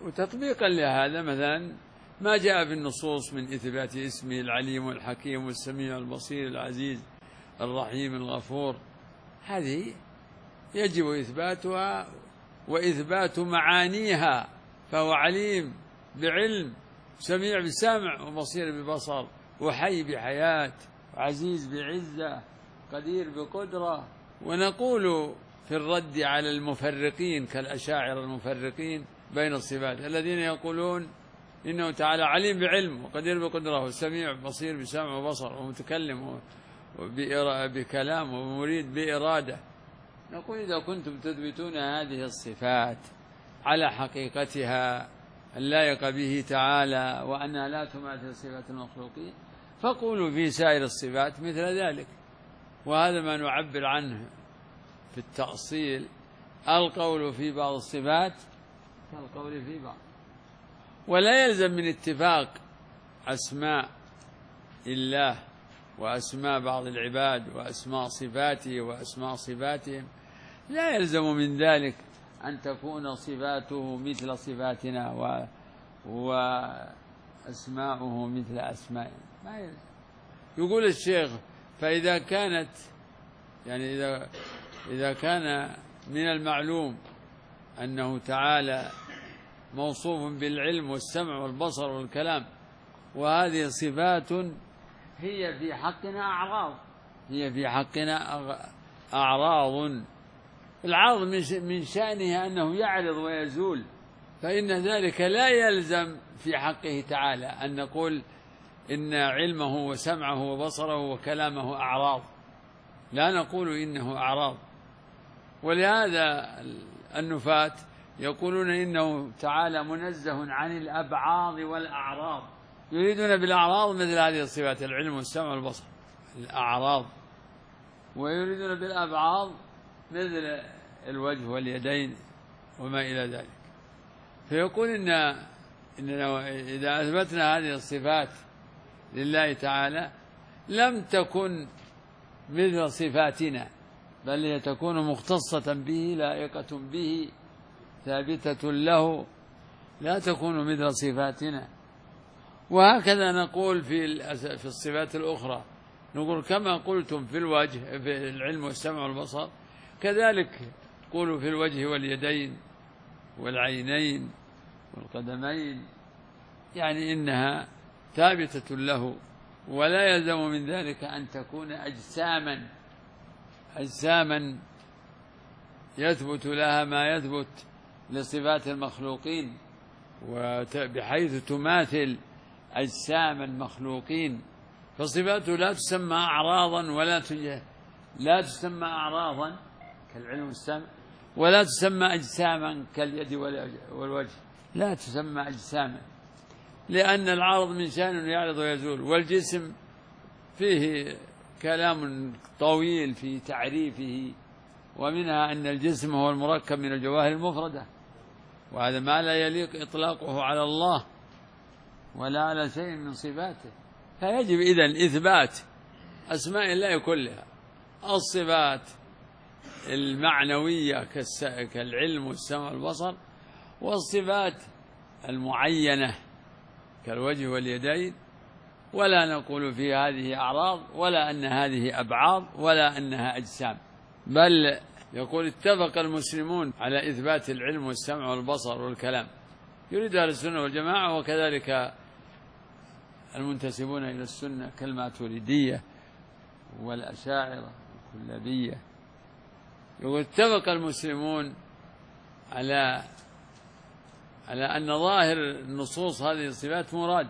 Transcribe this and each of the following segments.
وتطبيقا لهذا مثلا ما جاء في النصوص من إثبات اسمه العليم والحكيم والسميع البصير العزيز الرحيم الغفور، هذه يجب إثباتها وإثبات معانيها، فهو عليم بعلم، سميع بسمع، وبصير ببصر، وحي بحياة، وعزيز بعزة، قدير بقدرة. ونقول في الرد على المفرقين كالأشاعرة المفرقين بين الصفات الذين يقولون إنه تعالى عليم بعلم وقدير بقدرة وسميع بصير بسمع وبصر ومتكلم بكلام ومريد بإرادة، نقول إذا كنتم تثبتون هذه الصفات على حقيقتها اللائقة به تعالى وأنها لا تماثل صفات المخلوقين، فقولوا في سائر الصفات مثل ذلك. وهذا ما نعبر عنه في التأصيل، القول في بعض الصفات كالقول في بعض. ولا يلزم من اتفاق أسماء الله وأسماء بعض العباد وأسماء صفاته وأسماء صفاتهم، لا يلزم من ذلك أن تكون صفاته مثل صفاتنا وأسماؤه مثل أسمائنا، ما يلزم. يقول الشيخ: فإذا كانت يعني إذا كان من المعلوم أنه تعالى موصوف بالعلم والسمع والبصر والكلام، وهذه صفات هي في حقنا أعراض، هي في حقنا أعراض. العرض من شأنه أنه يعرض ويزول، فإن ذلك لا يلزم في حقه تعالى أن نقول إن علمه وسمعه وبصره وكلامه أعراض، لا نقول إنه أعراض. ولهذا النفاة يقولون إنه تعالى منزه عن الأبعاض والأعراض، يريدون بالأعراض مثل هذه الصفات العلم والسمع والبصر الأعراض، ويريدون بالأبعاض مثل الوجه واليدين وما إلى ذلك. فيقول إننا إذا أثبتنا هذه الصفات لله تعالى لم تكن مثل صفاتنا، بل هي تكون مختصة به لائقة به ثابتة له، لا تكون مثل صفاتنا. وهكذا نقول في الصفات الأخرى، نقول كما قلتم في الوجه في العلم والسمع والبصر، كذلك قولوا في الوجه واليدين والعينين والقدمين، يعني إنها ثابتة له، ولا يلزم من ذلك أن تكون أجساما يثبت لها ما يثبت لصفات المخلوقين، وبحيث تماثل أجسام المخلوقين. فصفاته لا تسمى أعراضا لا تسمى أعراضا كالعلم والسمع، ولا تسمى أجساما كاليد والوجه، لا تسمى أجساما، لأن العرض من شأنه يعرض ويزول، والجسم فيه كلام طويل في تعريفه، ومنها أن الجسم هو المركب من الجواهر المفردة، وهذا ما لا يليق إطلاقه على الله ولا على شيء من صفاته. فيجب إذن إثبات أسماء الله كلها، الصفات المعنوية كالعلم والسمع والبصر، والصفات المعينة كالوجه واليدين، ولا نقول في هذه أعراض ولا أن هذه أبعاض ولا أنها أجسام. بل يقول اتفق المسلمون على إثبات العلم والسمع والبصر والكلام، يريد أهل السنة والجماعة، وكذلك المنتسبون إلى السنة كالماتريدية والأشاعرة والكلابية. يقول اتفق المسلمون على أن ظاهر النصوص هذه الصفات مراد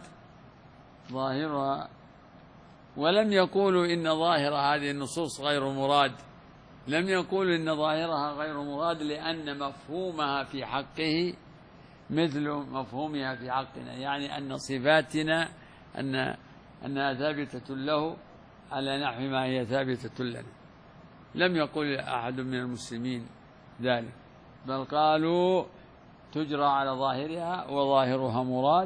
ظاهرها، ولم يقولوا إن ظاهر هذه النصوص غير مراد، لم يقولوا إن ظاهرها غير مراد، لأن مفهومها في حقه مثل مفهومها في حقنا، يعني أن صفاتنا أنها ثابتة له على نحو ما هي ثابتة لنا. لم يقل أحد من المسلمين ذلك، بل قالوا تجرى على ظاهرها وظاهرها مراد،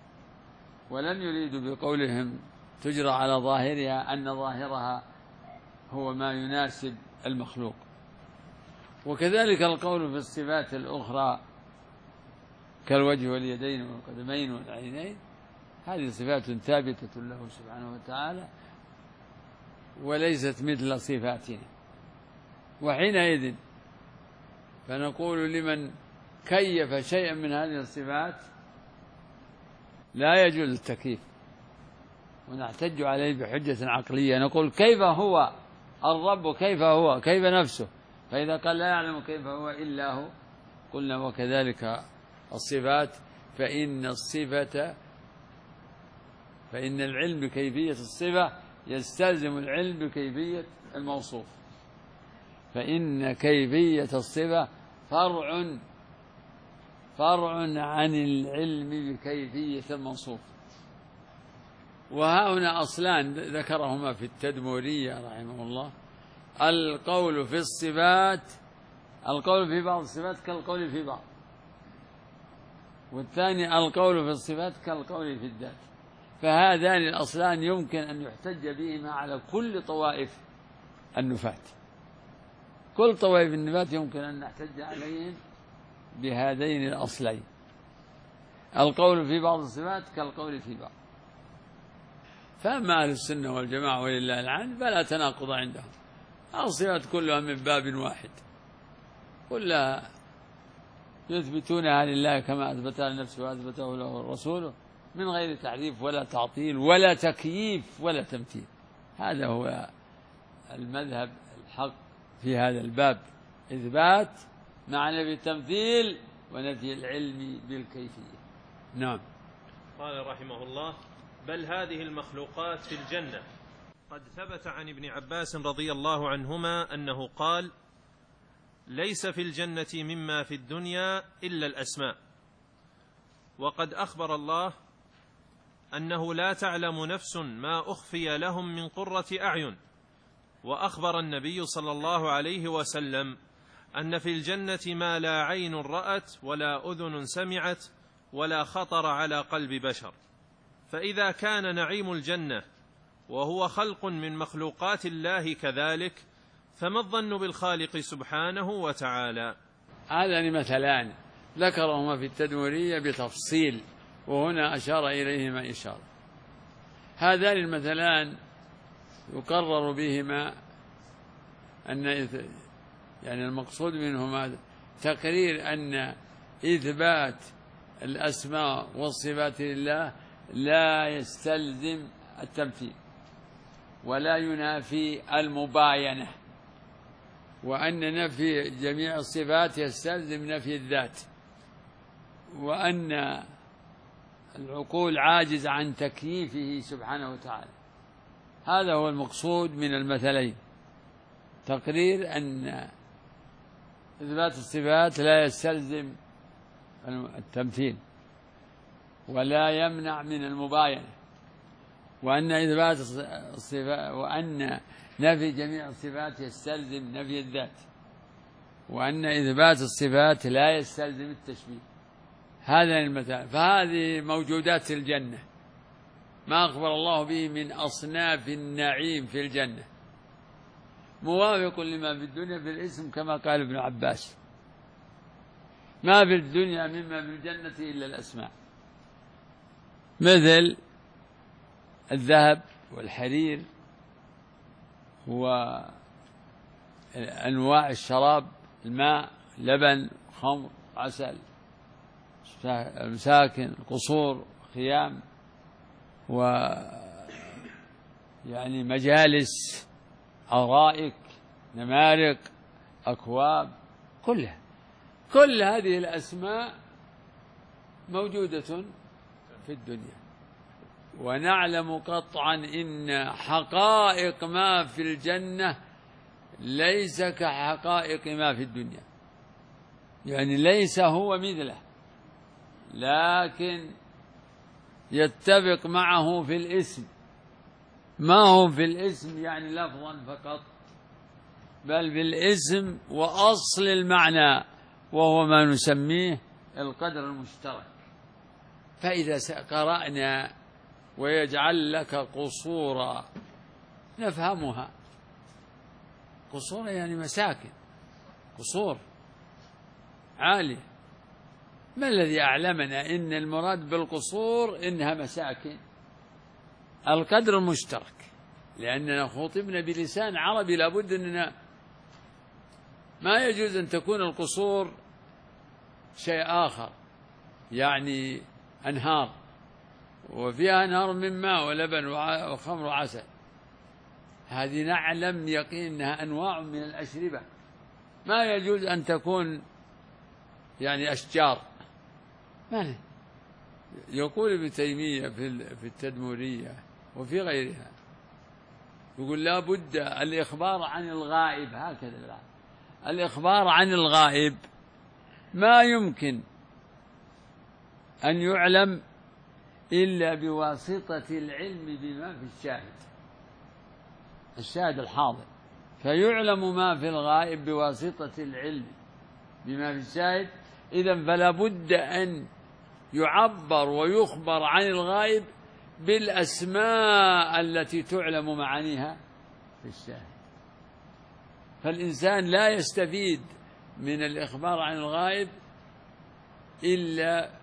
ولم يريدوا بقولهم تجرى على ظاهرها أن ظاهرها هو ما يناسب المخلوق. وكذلك القول في الصفات الأخرى كالوجه واليدين والقدمين والعينين، هذه صفات ثابتة له سبحانه وتعالى وليست مثل صفاتنا. وحينئذ فنقول لمن كيف شيئا من هذه الصفات لا يجوز التكييف، ونحتج عليه بحجة عقلية، نقول كيف هو الرب، كيف هو، كيف نفسه، فإذا قال لا يعلم كيف هو إلا هو قلنا وكذلك الصفات، فإن العلم بكيفية الصفة يستلزم العلم بكيفية الموصوف، فإن كيفية الصفة فرع عن العلم بكيفية الموصوف. وهنا أصلان ذكرهما في التدمورية رحمه الله: القول في الصفات، القول في بعض الصفات كالقول في بعض، والثاني القول في الصفات كالقول في الذات. فهذان الأصلان يمكن أن يحتج بهما على كل طوائف النفاة، كل طوائف النفاة يمكن أن نحتج عليهم بهذين الأصلين: القول في بعض الصفات كالقول في بعض. فأما أهل السنة والجماعة ولله الحمد فلا تناقض عندهم، الصفات كلها من باب واحد، كلها يثبتونها لله كما أثبتها لنفسه وأثبته له الرسول من غير تحريف ولا تعطيل ولا تكييف ولا تمثيل. هذا هو المذهب الحق في هذا الباب: إثبات مع نفي التمثيل ونفي العلم بالكيفية. نعم. قال رحمه الله: بل هذه المخلوقات في الجنة. قد ثبت عن ابن عباس رضي الله عنهما أنه قال: ليس في الجنة مما في الدنيا إلا الأسماء. وقد أخبر الله أنه لا تعلم نفس ما أخفي لهم من قرة أعين. وأخبر النبي صلى الله عليه وسلم أن في الجنة ما لا عين رأت ولا أذن سمعت ولا خطر على قلب بشر. فإذا كان نعيم الجنة وهو خلق من مخلوقات الله كذلك، فما الظن بالخالق سبحانه وتعالى؟ هذان مثلان ذكرهما في التدمورية بتفصيل، وهنا أشار إليهما إشارة. هذان المثلان يقرر بهما أن يعني المقصود منهما تقرير أن إثبات الأسماء والصفات لله لا يستلزم التمثيل ولا ينافي المباينة، وأن نفي جميع الصفات يستلزم نفي الذات، وأن العقول عاجز عن تكييفه سبحانه وتعالى. هذا هو المقصود من المثلين: تقرير أن إثبات الصفات لا يستلزم التمثيل ولا يمنع من المباينة، وأن إثبات الصفات وأن نفي جميع الصفات يستلزم نفي الذات، وأن إثبات الصفات لا يستلزم التشبيه. هذا المثال. فهذه موجودات الجنة ما أخبر الله به من أصناف النعيم في الجنة، موافق لما في الدنيا في الاسم كما قال ابن عباس: ما في الدنيا مما في الجنة إلا الأسماء، مثل الذهب والحرير وأنواع الشراب، الماء، لبن، خمر، عسل، المساكن، القصور، خيام، ويعني مجالس، أرائك، نمارق، أكواب، كلها. كل هذه الأسماء موجودة في الدنيا، ونعلم قطعا إن حقائق ما في الجنة ليس كحقائق ما في الدنيا، يعني ليس هو مثله، لكن يتفق معه في الاسم. ما هو في الاسم يعني لفظا فقط، بل بالاسم وأصل المعنى، وهو ما نسميه القدر المشترك. فإذا قرأنا ويجعل لك قصورا نفهمها. قصور يعني مساكن، قصور عالية، ما الذي أعلمنا إن المراد بالقصور إنها مساكن؟ القدر المشترك، لأننا خطبنا بلسان عربي، لابد أننا ما يجوز أن تكون القصور شيء آخر، يعني أنهار وفيها أنهار من ماء ولبن وخمر وعسل، هذه نعلم يقين أنها أنواع من الأشربة، ما يجوز أن تكون يعني أشجار. ما يقول ابن تيمية في التدمرية وفي غيرها، يقول لا بد الإخبار عن الغائب، هكذا الإخبار عن الغائب ما يمكن أن يعلم إلا بواسطة العلم بما في الشاهد الحاضر، فيعلم ما في الغائب بواسطة العلم بما في الشاهد. إذن فلا بد أن يعبر ويخبر عن الغائب بالأسماء التي تعلم معانيها في الشاهد. فالإنسان لا يستفيد من الإخبار عن الغائب إلا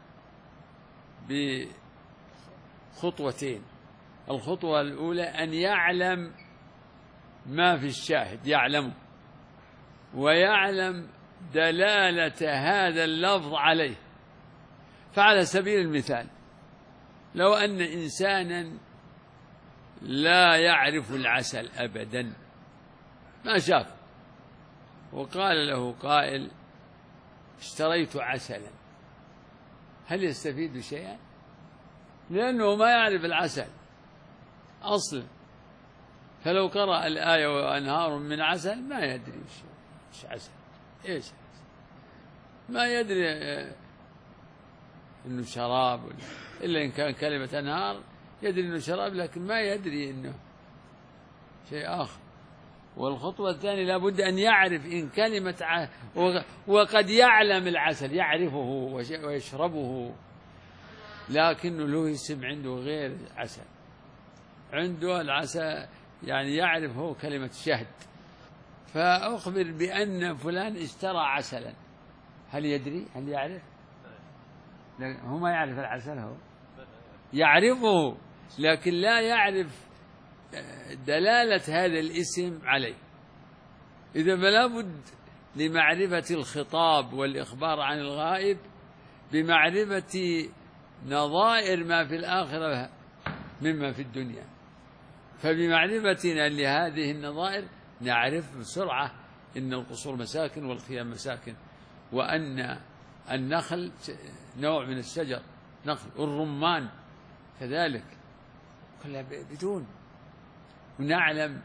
بخطوتين. الخطوة الأولى أن يعلم ما في الشاهد، يعلمه ويعلم دلالة هذا اللفظ عليه. فعلى سبيل المثال، لو أن إنسانا لا يعرف العسل أبدا، ما شاف، وقال له قائل اشتريت عسلا، هل يستفيد شيئا؟ لأنه ما يعرف العسل أصلا. فلو قرأ الآية وأنهار من عسل ما يدري إيش عسل، إيش عسل، ما يدري إنه شراب، إلا إن كان كلمة أنهار يدري إنه شراب، لكن ما يدري إنه شيء آخر. والخطوة الثانية لابد أن يعرف إن كلمة وقد يعلم العسل، يعرفه ويشربه، لكنه له اسم عنده غير عسل، عنده العسل يعني يعرف هو كلمة شهد. فأخبر بأن فلان اشترى عسلا، هل يدري؟ هل يعرف؟ هو ما يعرف العسل، هو يعرفه لكن لا يعرف دلالة هذا الاسم عليه. إذا فلا بد لمعرفة الخطاب والإخبار عن الغائب بمعرفة نظائر ما في الآخرة مما في الدنيا. فبمعرفتنا لهذه النظائر نعرف بسرعة إن القصور مساكن والخيام مساكن، وأن النخل نوع من الشجر نخل، والرمان كذلك، كلها بدون. ونعلم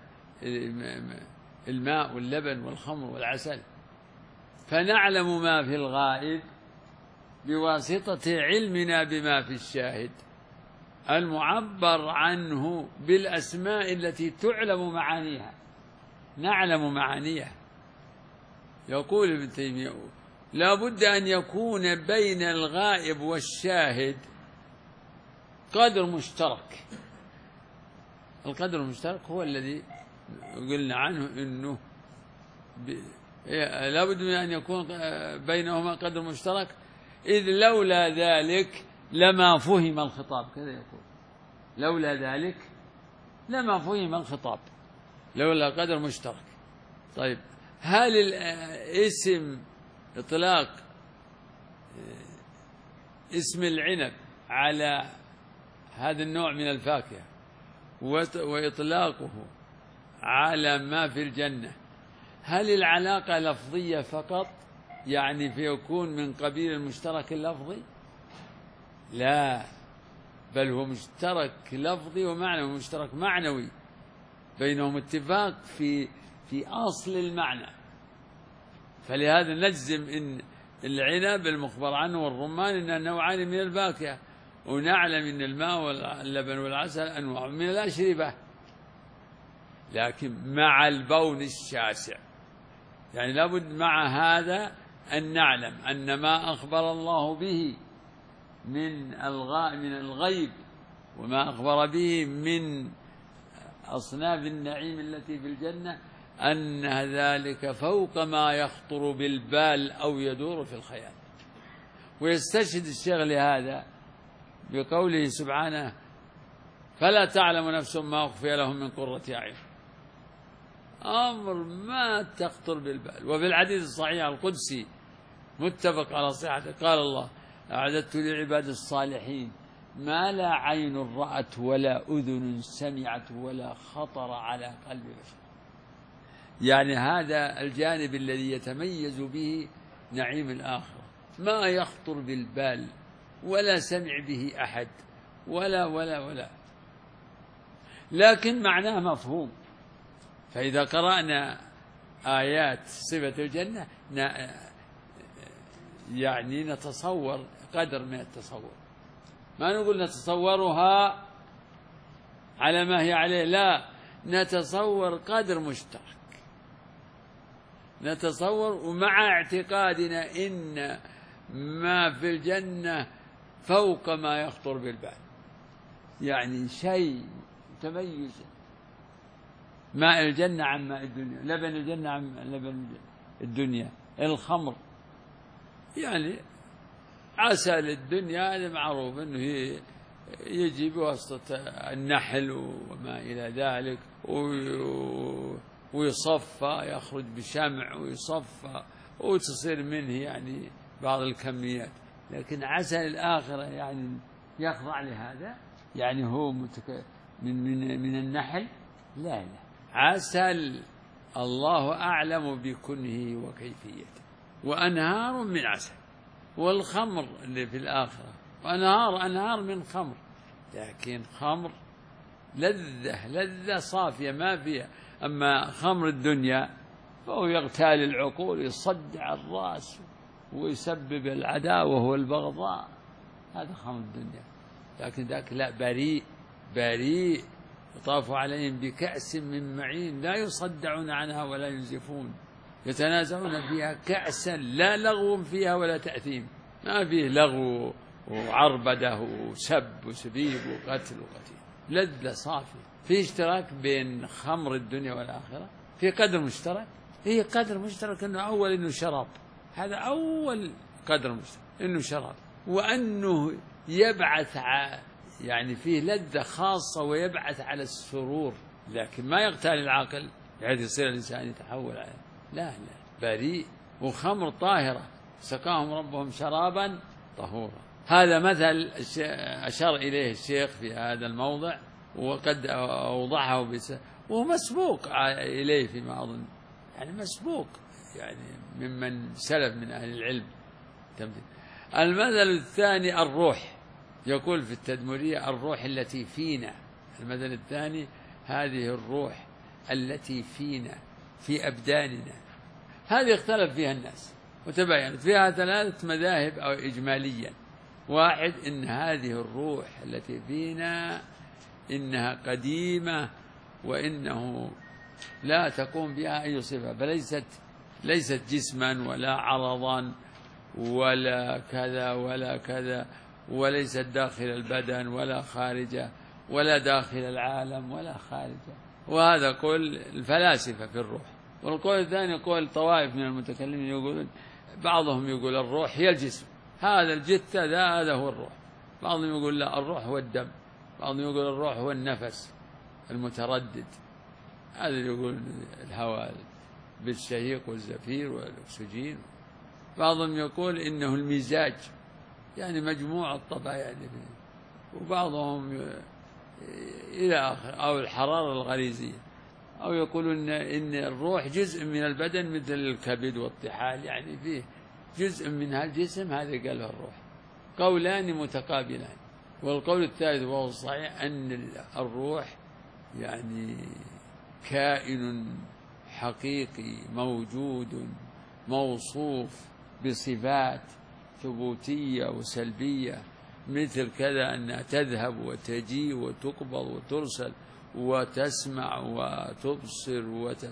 الماء واللبن والخمر والعسل، فنعلم ما في الغائب بواسطة علمنا بما في الشاهد المعبر عنه بالأسماء التي تعلم معانيها، نعلم معانيها. يقول ابن تيمية لا بد أن يكون بين الغائب والشاهد قدر مشترك. القدر المشترك هو الذي قلنا عنه إنه لا بد من أن يكون بينهما قدر مشترك، إذ لولا ذلك لما فهم الخطاب، كذا يقول، لولا ذلك لما فهم الخطاب، لولا قدر مشترك. طيب، هل الاسم إطلاق اسم العنب على هذا النوع من الفاكهة وإطلاقه على ما في الجنة، هل العلاقة لفظية فقط، يعني فيكون من قبيل المشترك اللفظي؟ لا، بل هو مشترك لفظي ومعنوي، مشترك معنوي، بينهم اتفاق في أصل المعنى. فلهذا نجزم إن العنب المخبر عنه والرمان إنها نوعان من الفاكهة، ونعلم إن الماء واللبن والعسل أنواع من الأشربة، لكن مع البون الشاسع. يعني لابد مع هذا أن نعلم أن ما أخبر الله به من الغيب وما أخبر به من أصناف النعيم التي في الجنة أن ذلك فوق ما يخطر بالبال أو يدور في الخيال. ويستشهد الشيخ لهذا بقوله سبحانه فلا تعلم نفس ما أخفي لهم من قرة أعين. أمر ما تخطر بالبال. وفي الحديث الصحيح القدسي متفق على صحته قال الله أعددت لعباد الصالحين ما لا عين رأت ولا أذن سمعت ولا خطر على قلب بشر. يعني هذا الجانب الذي يتميز به نعيم الآخرة، ما يخطر بالبال ولا سمع به أحد ولا لكن معناه مفهوم. فإذا قرأنا آيات صفة الجنة يعني نتصور قدر من التصور، ما نقول نتصورها على ما هي عليه، لا، نتصور قدر مشترك، نتصور ومع اعتقادنا إن ما في الجنة فوق ما يخطر بالبال، يعني شيء تميز. ماء الجنة عن ماء الدنيا، لبن الجنة عن لبن الدنيا، الخمر يعني عسل الدنيا هذا معروف أنه يجي بواسطة النحل وما إلى ذلك ويصفى، يخرج بشمع ويصفى وتصير منه يعني بعض الكميات. لكن عسل الآخرة يعني يخضع لهذا، يعني هو من النحل، لا عسل الله أعلم بكنه وكيفيته، وأنهار من عسل. والخمر اللي في الآخرة أنهار من خمر، لكن خمر لذة صافية ما فيها. أما خمر الدنيا فهو يغتال العقول، يصدع الرأس ويسبب العداوة والبغضاء، هذا خمر الدنيا. لكن ذاك لا، بريء يطاف عليهم بكأس من معين لا يصدعون عنها ولا ينزفون، يتنازعون فيها كأسا لا لغو فيها ولا تأثيم، ما فيه لغو وعربده وسب وسبيب وقتل وقتيل، لذة صافية. في اشتراك بين خمر الدنيا والآخرة، في قدر مشترك، هي قدر مشترك إنه شراب، هذا أول قدر مشترك إنه شراب، وأنه يبعث يعني فيه لذة خاصة ويبعث على السرور، لكن ما يغتال العقل بحيث يصير الإنسان يتحول عليه، لا بريء. وخمر طاهرة سقاهم ربهم شرابا طهورا. هذا مثل أشار إليه الشيخ في هذا الموضع، وقد أوضحه وهو مسبوق إليه فيما أظن، يعني مسبوق يعني ممن سلف من أهل العلم. المثل الثاني الروح، يقول في التدمرية الروح التي فينا. المثل الثاني هذه الروح التي فينا في أبداننا، هذه اختلف فيها الناس وتبينت فيها 3 مذاهب أو إجماليا. واحد إن هذه الروح التي فينا إنها قديمة وإنه لا تقوم بها أي صفة، فليست جسما ولا عرضا ولا كذا ولا كذا، وليست داخل البدن ولا خارجه، ولا داخل العالم ولا خارجه. وهذا قول الفلاسفة في الروح. والقول الثاني قول طوائف من المتكلمين، يقولون بعضهم يقول الروح هي الجسم، هذا الجثة هذا هو الروح. بعضهم يقول لا، الروح هو الدم. بعضهم يقول الروح هو النفس المتردد، هذا يقول الهواء بالشهيق والزفير والأكسجين. بعضهم يقول إنه المزاج، يعني مجموع الطبع يعني. وبعضهم إلى آخر، أو الحرارة الغريزية، أو يقولون إن الروح جزء من البدن مثل الكبد والطحال، يعني فيه جزء من الجسم، هذا قاله الروح. قولان متقابلان. والقول الثالث وهو الصحيح أن الروح يعني كائن حقيقي موجود موصوف بصفات ثبوتية وسلبية، مثل كذا أنها تذهب وتجي وتقبض وترسل وتسمع وتبصر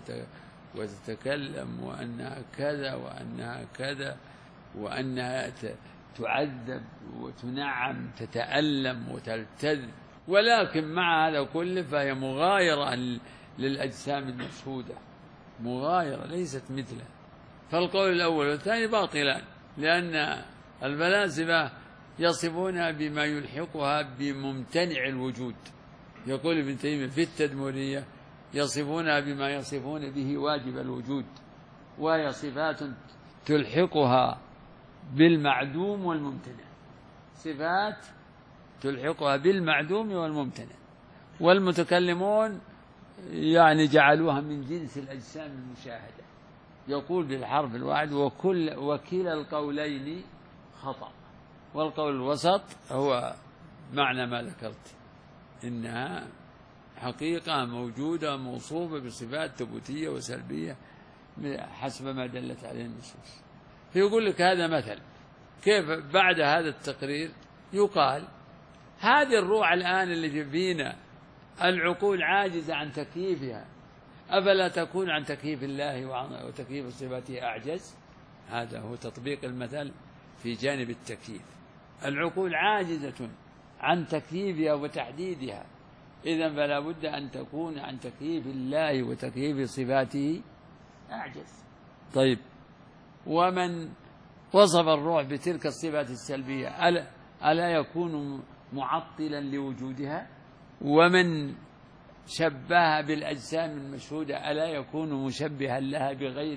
وتتكلم، وأنها كذا وأنها كذا، وأنها تعذب وتنعم، تتألم وتلتذ. ولكن مع هذا كله فهي مغايرة للأجسام المشهودة، مغايرة ليست مثلها. فالقول الأول والثاني باطلان، لأن الفلاسفة يصفونها بما يلحقها بممتنع الوجود. يقول ابن تيمية في التدمرية يصفونها بما يصفون به واجب الوجود، وهي صفات تلحقها بالمعدوم والممتنع، صفات تلحقها بالمعدوم والممتنع. والمتكلمون يعني جعلوها من جنس الأجسام المشاهدة. يقول بالحرف الواحد وكلا القولين خطأ، والقول الوسط هو معنى ما ذكرت، إنها حقيقة موجودة موصوفة بصفات ثبوتية وسلبية حسب ما دلت عليه النصوص. فيقول لك هذا مثل كيف بعد هذا التقرير يقال هذه الروح الآن اللي فينا العقول عاجزة عن تكييفها، أفلا تكون عن تكييف الله وتكييف صفاته أعجز؟ هذا هو تطبيق المثل في جانب التكييف. العقول عاجزة عن تكييفها وتحديدها، إذن فلا بد أن تكون عن تكييف الله وتكييف صفاته أعجز. طيب، ومن وصف الروح بتلك الصفات السلبية ألا يكون معطلا لوجودها؟ ومن شبهها بالأجسام المشهودة ألا يكون مشبها لها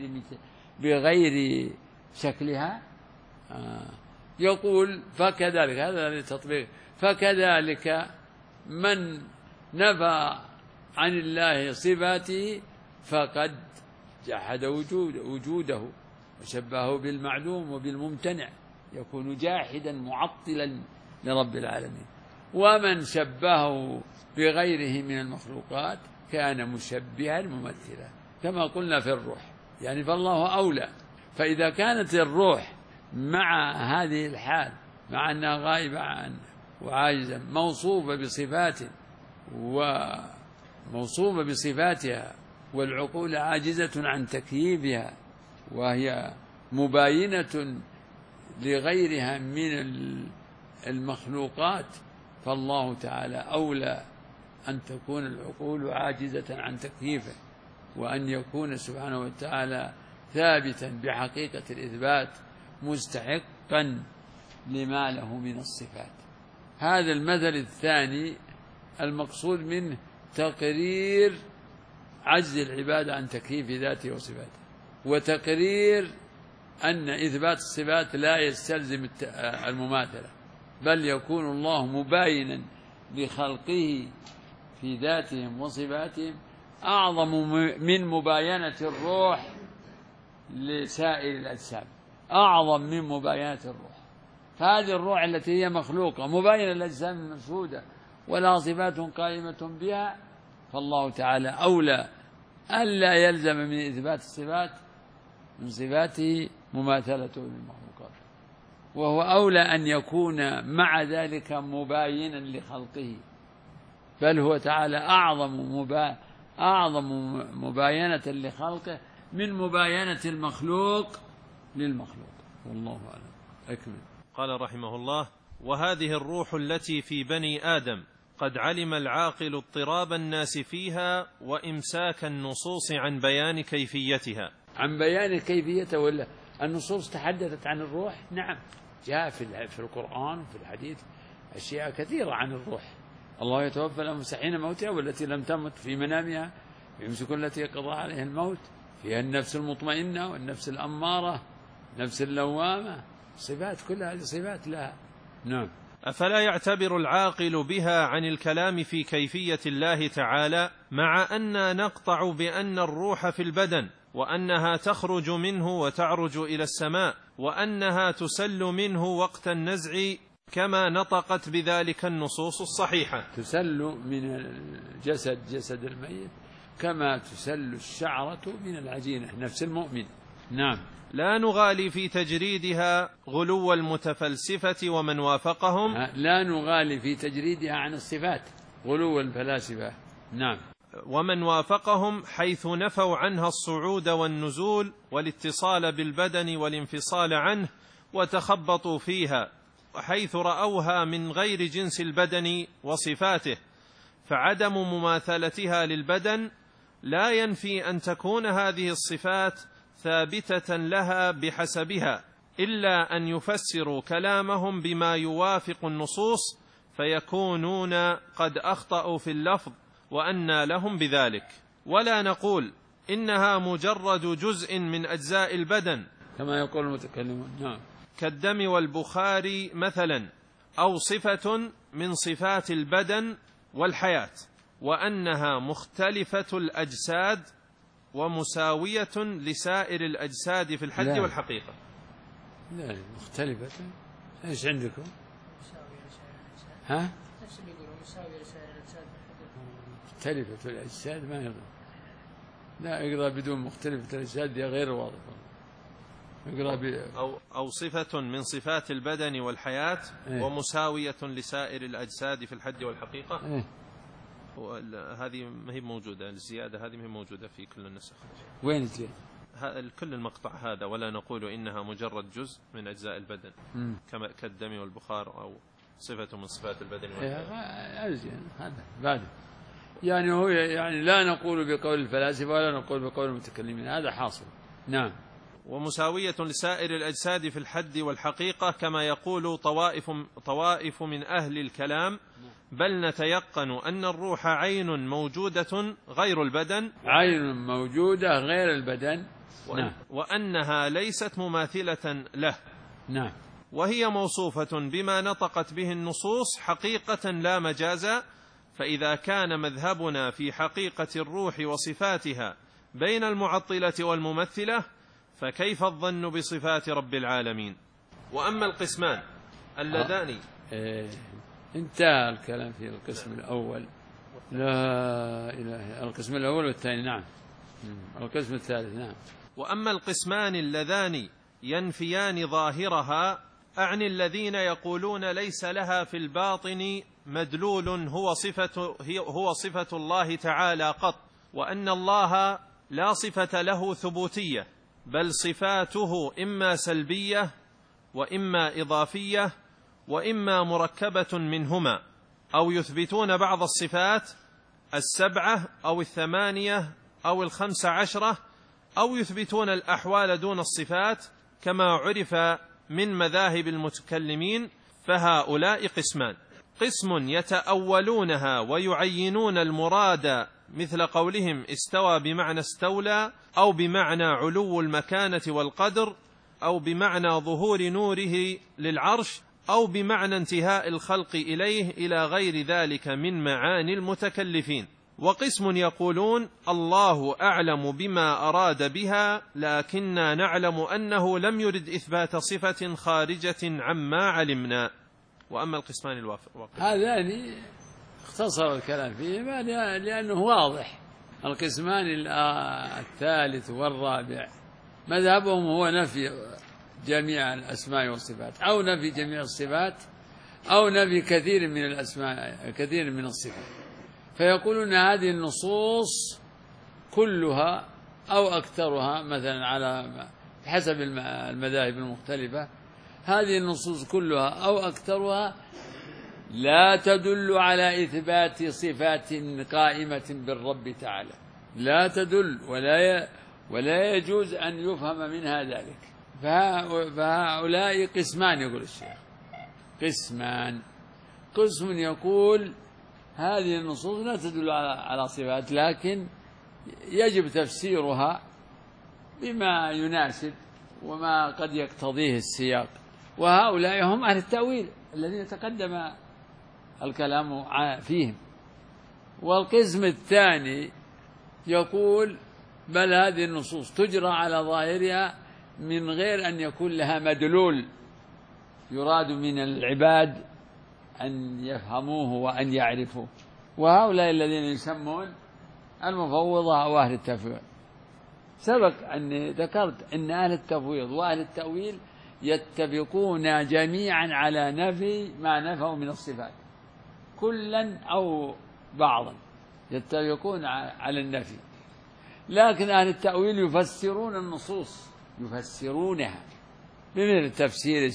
بغير شكلها؟ يقول فكذلك، هذا التطبيق، فكذلك من نفى عن الله صفاته فقد جحد وجوده وشبهه بالمعلوم وبالممتنع، يكون جاحدا معطلا لرب العالمين. ومن شبهه بغيره من المخلوقات كان مشبها ممثلا، كما قلنا في الروح، يعني فالله أولى. فإذا كانت الروح مع هذه الحال، مع أنها غائبة عنه وعاجزة، موصوفة بصفاتها والعقول عاجزة عن تكييفها، وهي مباينة لغيرها من المخلوقات، فالله تعالى أولى أن تكون العقول عاجزة عن تكييفه، وأن يكون سبحانه وتعالى ثابتا بحقيقة الإثبات مستحقا لما له من الصفات. هذا المثل الثاني المقصود منه تقرير عجز العباد عن تكييف ذاته وصفاته، وتقرير أن إثبات الصفات لا يستلزم المماثلة، بل يكون الله مباينا لخلقه في ذاتهم وصفاتهم أعظم من مباينة الروح لسائر الأجسام، أعظم من مباينة الروح. فهذه الروح التي هي مخلوقة مباينة للأجسام المشهودة ولها صفات قائمة بها، فالله تعالى أولى ألا يلزم من إثبات الصفات من صفاته مماثلته للمخلوقات، وهو أولى أن يكون مع ذلك مباينا لخلقه، بل هو تعالى أعظم مباينة لخلقه من مباينة المخلوق للمخلوق. والله أعلم. أكمل. قال رحمه الله: وهذه الروح التي في بني آدم قد علم العاقل اضطراب الناس فيها وإمساك النصوص عن بيان كيفيتها. عن بيان كيفيتها، ولا النصوص تحدثت عن الروح؟ نعم، جاء في القرآن وفي الحديث أشياء كثيرة عن الروح. الله يتوفى الأنفس حين موتها والتي لم تمت في منامها يمسك التي قضى عليها الموت، فيها النفس المطمئنة والنفس الأمارة، نفس اللوامة، صفات، كل هذه صفات لها. نعم. أفلا يعتبر العاقل بها عن الكلام في كيفية الله تعالى، مع أننا نقطع بأن الروح في البدن، وأنها تخرج منه وتعرج إلى السماء، وأنها تسل منه وقت النزع كما نطقت بذلك النصوص الصحيحة. تسل من الجسد، جسد الميت، كما تسل الشعرة من العجينة، نفس المؤمن. نعم. لا نغالي في تجريدها غلو المتفلسفة ومن وافقهم، لا نغالي في تجريدها عن الصفات غلو الفلاسفة. نعم. ومن وافقهم حيث نفوا عنها الصعود والنزول والاتصال بالبدن والانفصال عنه وتخبطوا فيها، وحيث رأوها من غير جنس البدن وصفاته، فعدم مماثلتها للبدن لا ينفي أن تكون هذه الصفات ثابتة لها بحسبها، إلا أن يفسروا كلامهم بما يوافق النصوص فيكونون قد أخطأوا في اللفظ وأنى لهم بذلك. ولا نقول إنها مجرد جزء من أجزاء البدن كما يقول المتكلمون، نعم، كالدم والبخار مثلا، أو صفة من صفات البدن والحياة، وأنها مختلفة الأجساد ومساوية لسائر الأجساد في الحد والحقيقة. لا مختلفة، ايش عندكم؟ ها؟ نفس اللي يقولوا مساوية لسائر الأجساد في الحد. مختلفة الأجساد ما يقدر، لا يقرأ بدون مختلفة الأجساد، دي غير واضح. يقرأ أو صفة من صفات البدن والحياة ومساوية لسائر الأجساد في الحد والحقيقة. هذه ما هي موجودة، الزيادة هذه ما هي موجودة في كل النسخ. وين الزيادة؟ كل المقطع هذا، ولا نقول إنها مجرد جزء من أجزاء البدن كما كالدم والبخار أو صفة من صفات البدن والحياة. هذا بعد يعني هو يعني لا نقول بقول الفلاسفة ولا نقول بقول المتكلمين، هذا حاصل. نعم. ومساوية لسائر الأجساد في الحد والحقيقة كما يقول طوائف من أهل الكلام، بل نتيقن أن الروح عين موجودة غير البدن، عين موجودة غير البدن، وأنها ليست مماثلة له. نعم. وهي موصوفة بما نطقت به النصوص حقيقة لا مجازا. فإذا كان مذهبنا في حقيقة الروح وصفاتها بين المعطلة والممثلة، فكيف الظن بصفات رب العالمين؟ وأما القسمان اللذان انتهى الكلام في القسم الأول. لا إله، القسم الأول والثاني. نعم. القسم الثالث. نعم. وأما القسمان اللذان ينفيان ظاهرها، أعني الذين يقولون ليس لها في الباطن مدلول هو صفة الله تعالى قط، وأن الله لا صفة له ثبوتية، بل صفاته إما سلبية وإما إضافية وإما مركبة منهما، أو يثبتون بعض الصفات 7 أو 8 أو 15، أو يثبتون الأحوال دون الصفات كما عرف من مذاهب المتكلمين. فهؤلاء قسمان: قسم يتأولونها ويعينون المراد، مثل قولهم استوى بمعنى استولى، أو بمعنى علو المكانة والقدر، أو بمعنى ظهور نوره للعرش، أو بمعنى انتهاء الخلق إليه، إلى غير ذلك من معاني المتكلفين. وقسم يقولون الله أعلم بما أراد بها، لكننا نعلم أنه لم يرد إثبات صفة خارجة عما علمنا. وأما القسمان الواقع هذان اختصر الكلام فيهما لأنه واضح. القسمان الثالث والرابع مذهبهم هو نفي جميع الأسماء والصفات، أو نفي جميع الصفات، أو نفي كثير من الأسماء كثير من الصفات. فيقولون هذه النصوص كلها أو أكثرها، مثلا على حسب المذاهب المختلفة، هذه النصوص كلها أو أكثرها لا تدل على إثبات صفات قائمة بالرب تعالى، لا تدل ولا يجوز أن يفهم منها ذلك. فهؤلاء قسمان، يقول الشيخ، قسمان. قسم يقول هذه النصوص لا تدل على صفات، لكن يجب تفسيرها بما يناسب وما قد يقتضيه السياق، وهؤلاء هم أهل التأويل الذين تقدم الكلام فيهم. والقسم الثاني يقول بل هذه النصوص تجرى على ظاهرها من غير أن يكون لها مدلول يراد من العباد أن يفهموه وأن يعرفوه. وهؤلاء الذين يسمون المفوضة أو أهل التفويض. سبق أن ذكرت أن أهل التفويض وأهل التأويل يتفقون جميعا على نفي ما نفوا من الصفات، كلا أو بعضا يتفقون على النفي. لكن أهل التأويل يفسرون النصوص، يفسرونها بمثل تفسير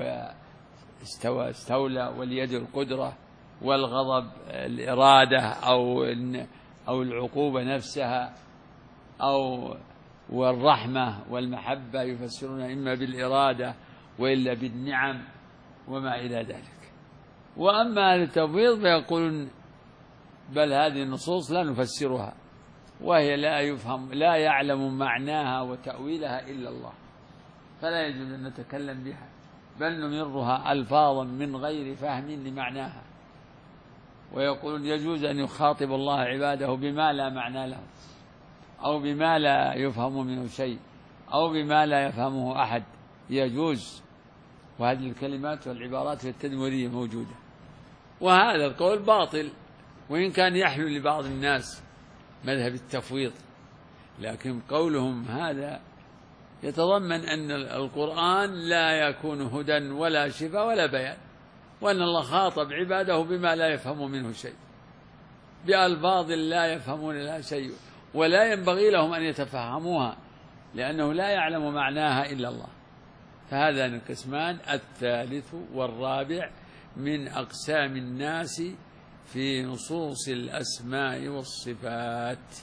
استولى، واليد القدرة، والغضب الإرادة أو العقوبة نفسها، والرحمة والمحبة يفسرونها إما بالإرادة وإلا بالنعم وما إلى ذلك. وأما أهل التفويض فيقولون بل هذه النصوص لا نفسرها، وهي لا يعلم معناها وتأويلها إلا الله، فلا يجوز أن نتكلم بها، بل نمرها ألفاظا من غير فهم لمعناها. ويقولون يجوز أن يخاطب الله عباده بما لا معنى له، أو بما لا يفهم منه شيء، أو بما لا يفهمه أحد، يجوز. وهذه الكلمات والعبارات التدمرية موجودة. وهذا القول باطل، وإن كان يحلو لبعض الناس مذهب التفويض، لكن قولهم هذا يتضمن أن القرآن لا يكون هدى ولا شفاء ولا بيان، وأن الله خاطب عباده بما لا يفهم منه شيء، بألفاظ لا يفهمون لها شيء، ولا ينبغي لهم أن يتفهموها، لأنه لا يعلم معناها إلا الله. فهذان القسمان الثالث والرابع من أقسام الناس في نصوص الأسماء والصفات.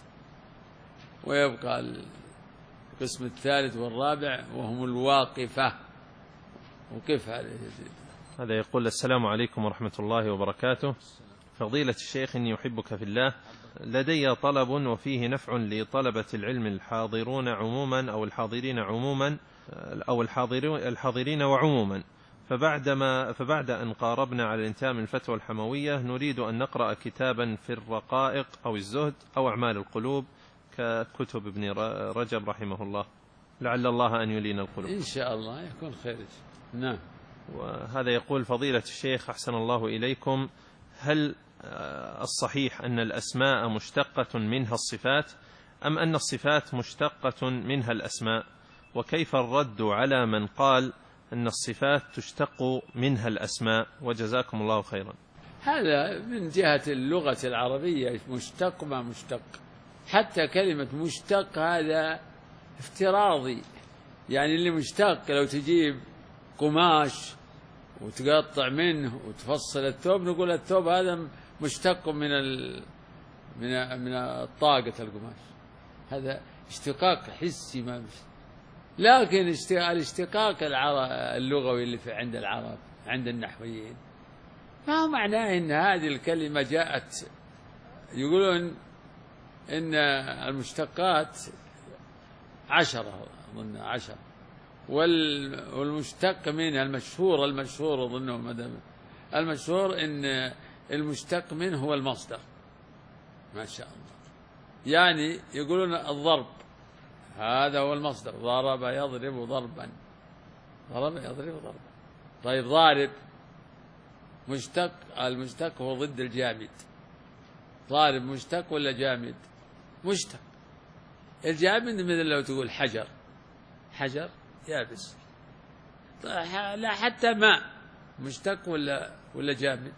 ويبقى القسم الثالث والرابع وهم الواقفة. وكيف عليه يزيد؟ هذا يقول: السلام عليكم ورحمة الله وبركاته. فضيلة الشيخ، إني أحبك في الله. لدي طلب وفيه نفع لطلبة العلم الحاضرون عموما أو الحاضرين عموما أو الحاضرين وعموما. فبعد أن قاربنا على الانتهاء من الفتوى الحموية نريد أن نقرأ كتابا في الرقائق أو الزهد أو أعمال القلوب ككتب ابن رجب رحمه الله، لعل الله أن يلين القلوب. إن شاء الله يكون خير. نعم. وهذا يقول: فضيلة الشيخ أحسن الله إليكم، هل الصحيح أن الأسماء مشتقة منها الصفات، أم أن الصفات مشتقة منها الأسماء؟ وكيف الرد على من قال أن الصفات تشتق منها الأسماء؟ وجزاكم الله خيرا. هذا من جهة اللغة العربية، مشتق ما مشتق. حتى كلمة مشتق هذا افتراضي، يعني اللي مشتق لو تجيب قماش وتقطع منه وتفصل الثوب نقول الثوب هذا مشتق من طاقة القماش، هذا اشتقاق حسي ما مش. لكن الاشتقاق اللغوي اللي في عند العرب عند النحويين ما هو معناه ان هذه الكلمة جاءت، يقولون ان المشتقات 10 أظن 10، والمشتق منها المشهور أظنه المشهور إن المشتق منه هو المصدر. ما شاء الله. يعني يقولون الضرب هذا هو المصدر، ضرب يضرب ضربا، ضرب يضرب ضربا. طيب ضارب مشتق، المشتق هو ضد الجامد. ضارب مشتق ولا جامد؟ مشتق. الجامد مثل لو تقول حجر يابس، لا حتى ماء مشتق ولا جامد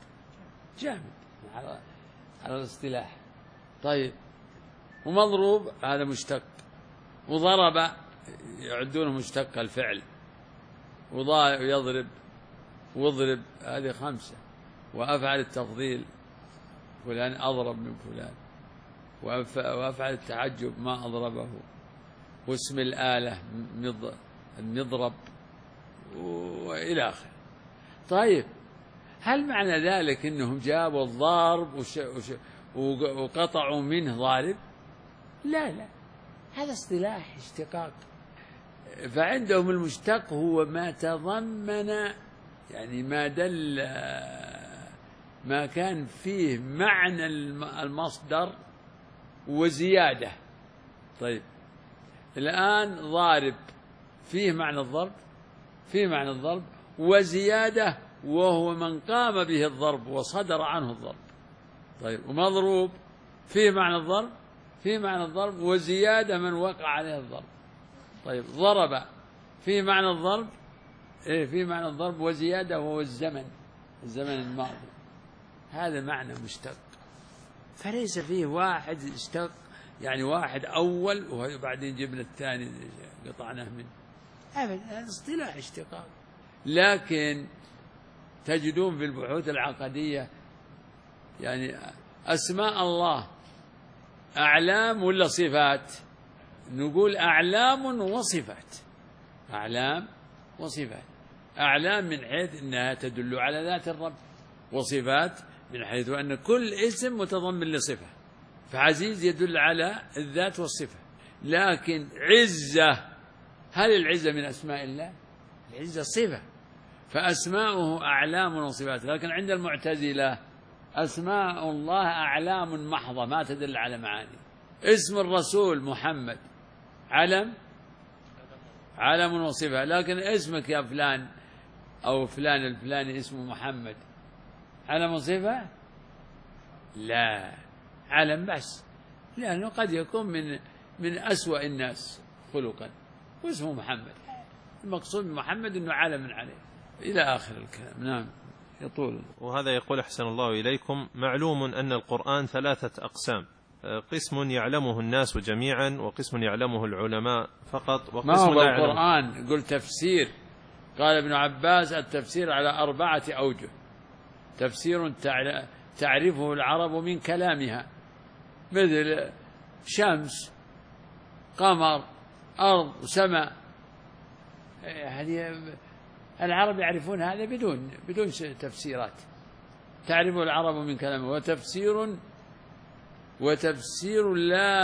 على الاصطلاح. طيب ومضروب هذا مشتق، وضرب يعدونه مشتق الفعل، ويضرب واضرب هذه 5، وأفعل التفضيل فلان أضرب من فلان، وأفعل التعجب ما أضربه، واسم الآلة المضرب وإلى آخره. طيب هل معنى ذلك أنهم جابوا الضارب وقطعوا منه ضارب؟ لا، هذا اصطلاح اشتقاق. فعندهم المشتق هو ما تضمن، يعني ما دل، ما كان فيه معنى المصدر وزيادة. طيب الآن ضارب فيه معنى الضرب وزيادة، وهو من قام به الضرب وصدر عنه الضرب. طيب ومضروب فيه معنى الضرب وزيادة من وقع عليه الضرب. طيب ضرب فيه معنى الضرب، فيه معنى الضرب وزيادة وهو الزمن الماضي. هذا معنى مشتق. فليس فيه واحد اشتق، يعني واحد أول وبعدين جبنا الثاني قطعناه منه، أبدا، هذا اصطلاح اشتقاق. لكن تجدون في البحوث العقدية يعني أسماء الله أعلام ولا صفات؟ نقول أعلام وصفات، أعلام من حيث أنها تدل على ذات الرب، وصفات من حيث أن كل اسم متضمن لصفة، فعزيز يدل على الذات والصفة. لكن عزة، هل العزة من أسماء الله؟ العزة صفة، فأسماؤه أعلام وصفات. لكن عند المعتزلة أسماء الله أعلام محضة ما تدل على معاني. اسم الرسول محمد علم وصفة، لكن اسمك يا فلان أو فلان الفلاني اسمه محمد علم وصفة؟ لا، علم بس، لأنه قد يكون من أسوأ الناس خلقا واسمه محمد، المقصود محمد أنه علم عليه إلى آخر الكلام. نعم يطول. وهذا يقول أحسن الله إليكم: معلوم أن القرآن 3 أقسام، قسم يعلمه الناس جميعا، وقسم يعلمه العلماء فقط، وقسم ما هو لا يعلمه. القرآن قل تفسير. قال ابن عباس: التفسير على 4 أوجه: تفسير تعرفه العرب من كلامها، مثل شمس، قمر، أرض، سماء، يعني العرب يعرفون هذا بدون تفسيرات، تعرفه العرب من كلامه. وتفسير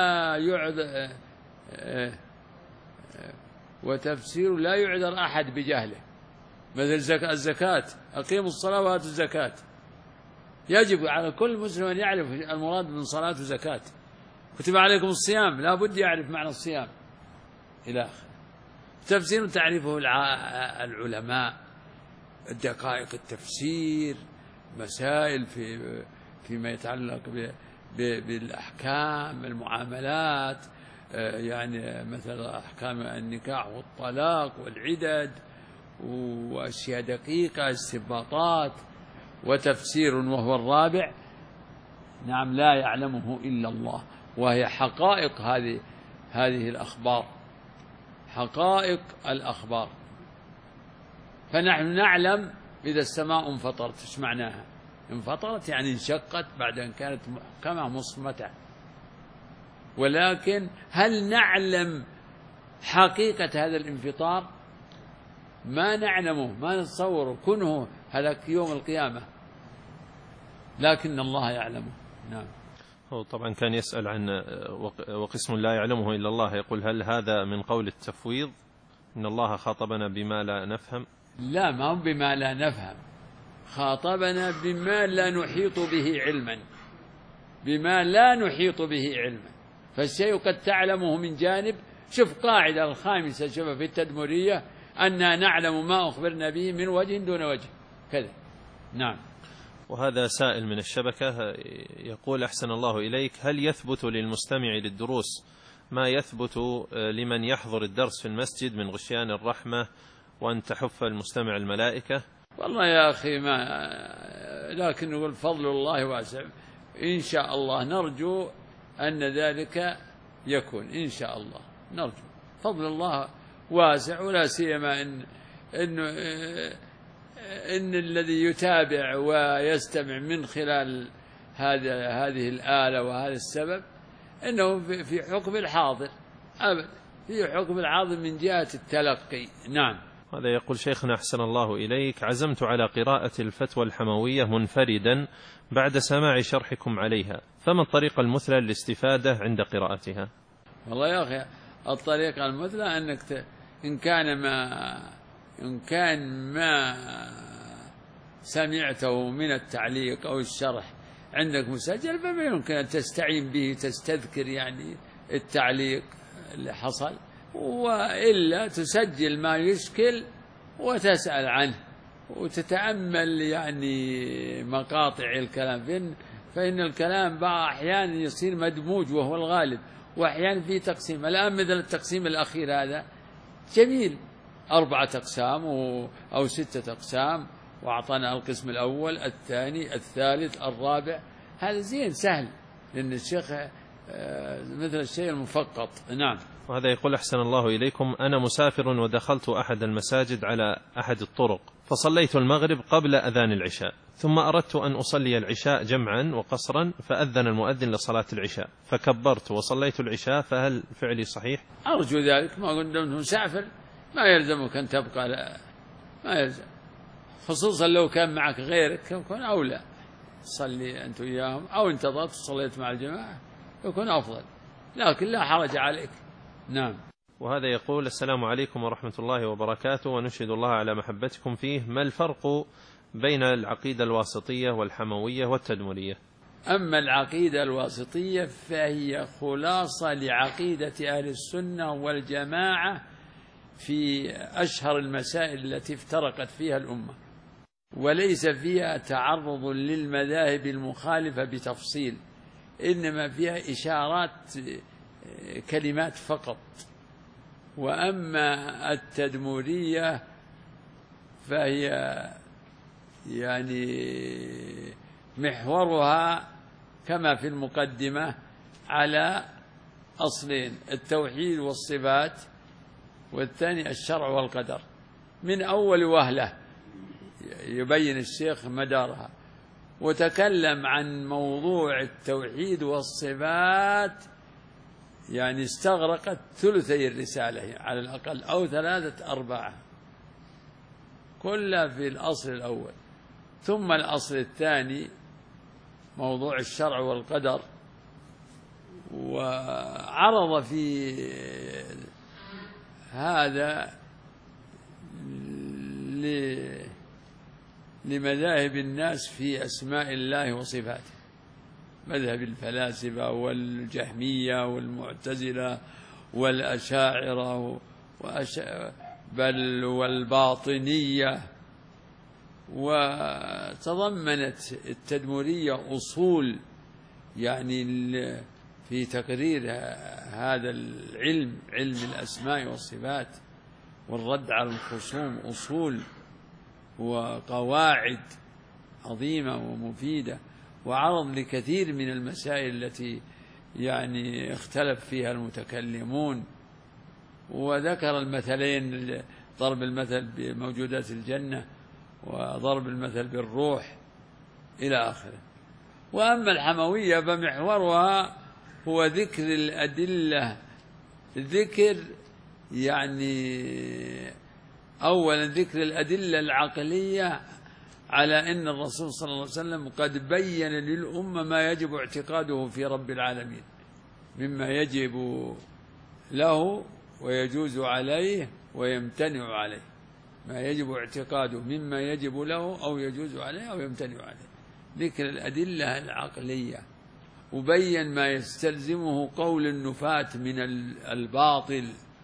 لا يعذر أحد بجهله، مثل الزكاة: أقيموا الصلاة وآتوا الزكاة. يجب على كل مسلم أن يعرف المراد من صلاة وزكاة. كتب عليكم الصيام، لا بد يعرف معنى الصيام إلى آخره. تفسير تعرفه العلماء، دقائق التفسير، مسائل فيما يتعلق بالأحكام، المعاملات، يعني مثلا أحكام النكاح والطلاق والعدد وأشياء دقيقة، استنباطات. وتفسير وهو الرابع، نعم، لا يعلمه إلا الله، وهي حقائق هذه الأخبار، حقائق الأخبار. فنحن نعلم إذا السماء انفطرت، ايش معناها؟ انفطرت يعني انشقت بعد أن كانت محكمة مصمتة. ولكن هل نعلم حقيقة هذا الانفطار؟ ما نعلمه، ما نتصوره، كنه هلك يوم القيامة، لكن الله يعلمه. نعم. هو طبعا كان يسأل عن وقسم لا يعلمه إلا الله، يقول: هل هذا من قول التفويض، إن الله خاطبنا بما لا نفهم؟ لا، ما هو بما لا نفهم، خاطبنا بما لا نحيط به علما، بما لا نحيط به علما. فالشيء قد تعلمه من جانب. شوف قاعدة الخامسة، شوف في التدمرية: أننا نعلم ما أخبرنا به من وجه دون وجه، كذا. نعم. وهذا سائل من الشبكة يقول: أحسن الله إليك، هل يثبت للمستمع للدروس ما يثبت لمن يحضر الدرس في المسجد من غشيان الرحمة وأن تحف المستمع الملائكة؟ والله يا أخي لكن نقول فضل الله واسع، إن شاء الله نرجو أن ذلك يكون، إن شاء الله نرجو. فضل الله واسع، ولا سيما إن الذي يتابع ويستمع من خلال هذه الآلة وهذا السبب إنه في حكم الحاضر، أبدا في حكم الحاضر من جهة التلقي. نعم. هذا يقول: شيخنا أحسن الله إليك، عزمت على قراءة الفتوى الحموية منفردا بعد سماع شرحكم عليها، فما الطريقة المثلى للاستفادة عند قراءتها؟ والله يا أخي الطريقة المثلى أنك إن كان ما سمعته من التعليق أو الشرح عندك مسجل، فيمكن أن تستعين به، تستذكر يعني التعليق اللي حصل، وإلا تسجل ما يشكل وتسأل عنه وتتأمل يعني مقاطع الكلام، فإن الكلام بعض أحيانا يصير مدموج وهو الغالب، وأحيانا في تقسيم. الآن مثل التقسيم الأخير هذا جميل، 4 أقسام أو 6 أقسام، وأعطانا القسم الأول، الثاني، الثالث، الرابع. هذا زين سهل، لأن الشيخ مثل الشيء المفقط. نعم. وهذا يقول: أحسن الله إليكم، أنا مسافر ودخلت أحد المساجد على أحد الطرق، فصليت المغرب قبل أذان العشاء، ثم أردت أن أصلي العشاء جمعا وقصرا، فأذن المؤذن لصلاة العشاء، فكبرت وصليت العشاء، فهل فعلي صحيح؟ أرجو ذلك. ما قلت مسافر ما يلزمك أن تبقى، ما يلزم، خصوصا لو كان معك غيرك يكون أولى، صلي أنت وياهم، أو انتظرت وصليت مع الجماعة يكون أفضل، لكن لا حرج عليك. نعم. وهذا يقول: السلام عليكم ورحمة الله وبركاته، ونشهد الله على محبتكم فيه، ما الفرق بين العقيدة الواسطية والحموية والتدمرية؟ أما العقيدة الواسطية فهي خلاصة لعقيدة أهل السنة والجماعة في أشهر المسائل التي افترقت فيها الأمة، وليس فيها تعرض للمذاهب المخالفة بتفصيل، إنما فيها إشارات كلمات فقط. وأما التدمرية فهي يعني محورها كما في المقدمة على أصلين: التوحيد والصفات، والثاني الشرع والقدر. من أول وهلة يبين الشيخ مدارها، وتكلم عن موضوع التوحيد والصفات، يعني استغرقت ثلثي الرسالة على الأقل، أو 3/4، كلها في الأصل الأول. ثم الأصل الثاني موضوع الشرع والقدر، وعرض في هذا لمذاهب الناس في أسماء الله وصفاته، مذهب الفلاسفة والجهمية والمعتزلة والأشاعرة بل والباطنية. وتضمنت التدمرية أصول يعني في تقرير هذا العلم، علم الأسماء والصفات، والرد على الخصوم، أصول وقواعد عظيمة ومفيدة، وعرض لكثير من المسائل التي يعني اختلف فيها المتكلمون، وذكر المثلين: ضرب المثل بموجودات الجنة، وضرب المثل بالروح، إلى آخره. وأما الحموية فمحورها هو ذكر الأدلة، ذكر يعني أولا ذكر الأدلة العقلية على أن الرسول صلى الله عليه وسلم قد بين للأمة ما يجب اعتقاده في رب العالمين، مما يجب له ويجوز عليه ويمتنع عليه، ما يجب اعتقاده مما يجب له أو يجوز عليه أو يمتنع عليه، ذكر الأدلة العقلية، وبين ما يستلزمه قول النفاة من الباطل،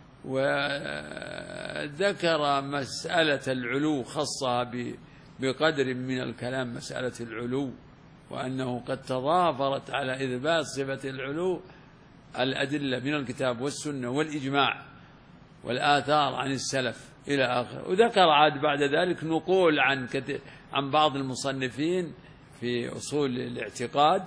وذكر مسألة العلو، خصها بقدر من الكلام مسألة العلو، وأنه قد تضافرت على إثبات صفة العلو الأدلة من الكتاب والسنة والإجماع والآثار عن السلف إلى آخره. وذكر عاد بعد ذلك نقول عن بعض المصنفين في أصول الاعتقاد،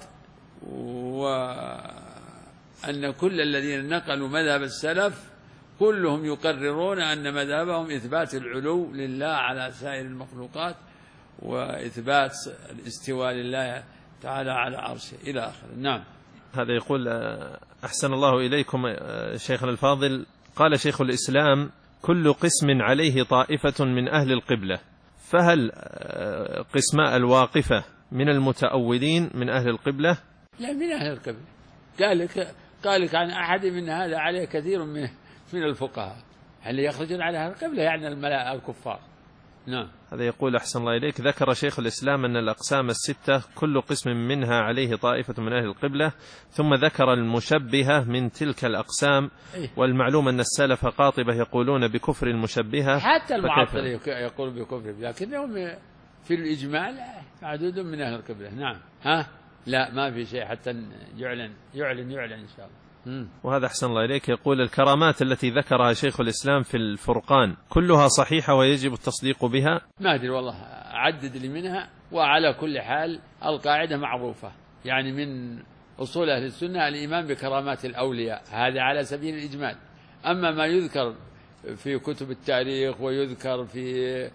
وأن كل الذين نقلوا مذهب السلف كلهم يقررون أن مذهبهم إثبات العلو لله على سائر المخلوقات، وإثبات الاستواء لله تعالى على عرشه إلى آخره. نعم. هذا يقول: أحسن الله إليكم شيخنا الفاضل، قال شيخ الإسلام: كل قسم عليه طائفة من أهل القبلة، فهل قسماء الواقفة من المتأولين من أهل القبلة؟ لا، من أهل القبلة. قال لك عن أحد من هذا عليه كثير من الفقهاء، هل يخرجون على أهل القبلة يعني الملاء الكفار. نعم. هذا يقول: أحسن الله إليك، ذكر شيخ الإسلام أن الأقسام الستة كل قسم منها عليه طائفة من أهل القبلة، ثم ذكر المشبهة من تلك الأقسام، والمعلوم أن السلف قاطبة يقولون بكفر المشبهة، حتى المعطل يقول بكفر، لكنهم في الإجماع عدود من أهل القبلة. نعم. لا، ما في شيء حتى يعلن إن شاء الله. وهذا أحسن الله إليك يقول: الكرامات التي ذكرها شيخ الإسلام في الفرقان كلها صحيحة ويجب التصديق بها؟ ما أدري والله، عدد لي منها. وعلى كل حال القاعدة معروفة، يعني من أصول أهل السنة الإيمان بكرامات الأولياء، هذا على سبيل الإجمال. أما ما يذكر في كتب التاريخ ويذكر في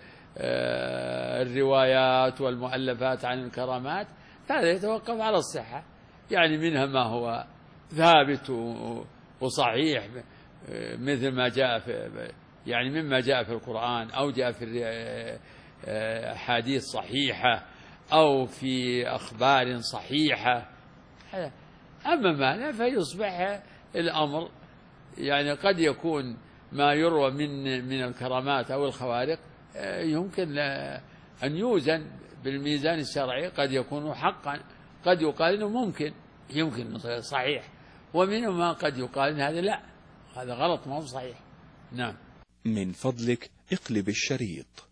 الروايات والمؤلفات عن الكرامات، هذا يتوقف على الصحة، يعني منها ما هو ثابت وصحيح، مثل ما جاء يعني مما جاء في القرآن أو جاء في أحاديث صحيحة أو في أخبار صحيحة. أما ما لا فيصبح الأمر يعني قد يكون ما يروى من الكرامات أو الخوارق يمكن أن يوزن بالميزان الشرعي، قد يكون حقا، قد يقال إنه يمكن صحيح، ومنه ما قد يقال إن هذا لا، هذا غلط ما هو صحيح. نعم. من فضلك اقلب الشريط.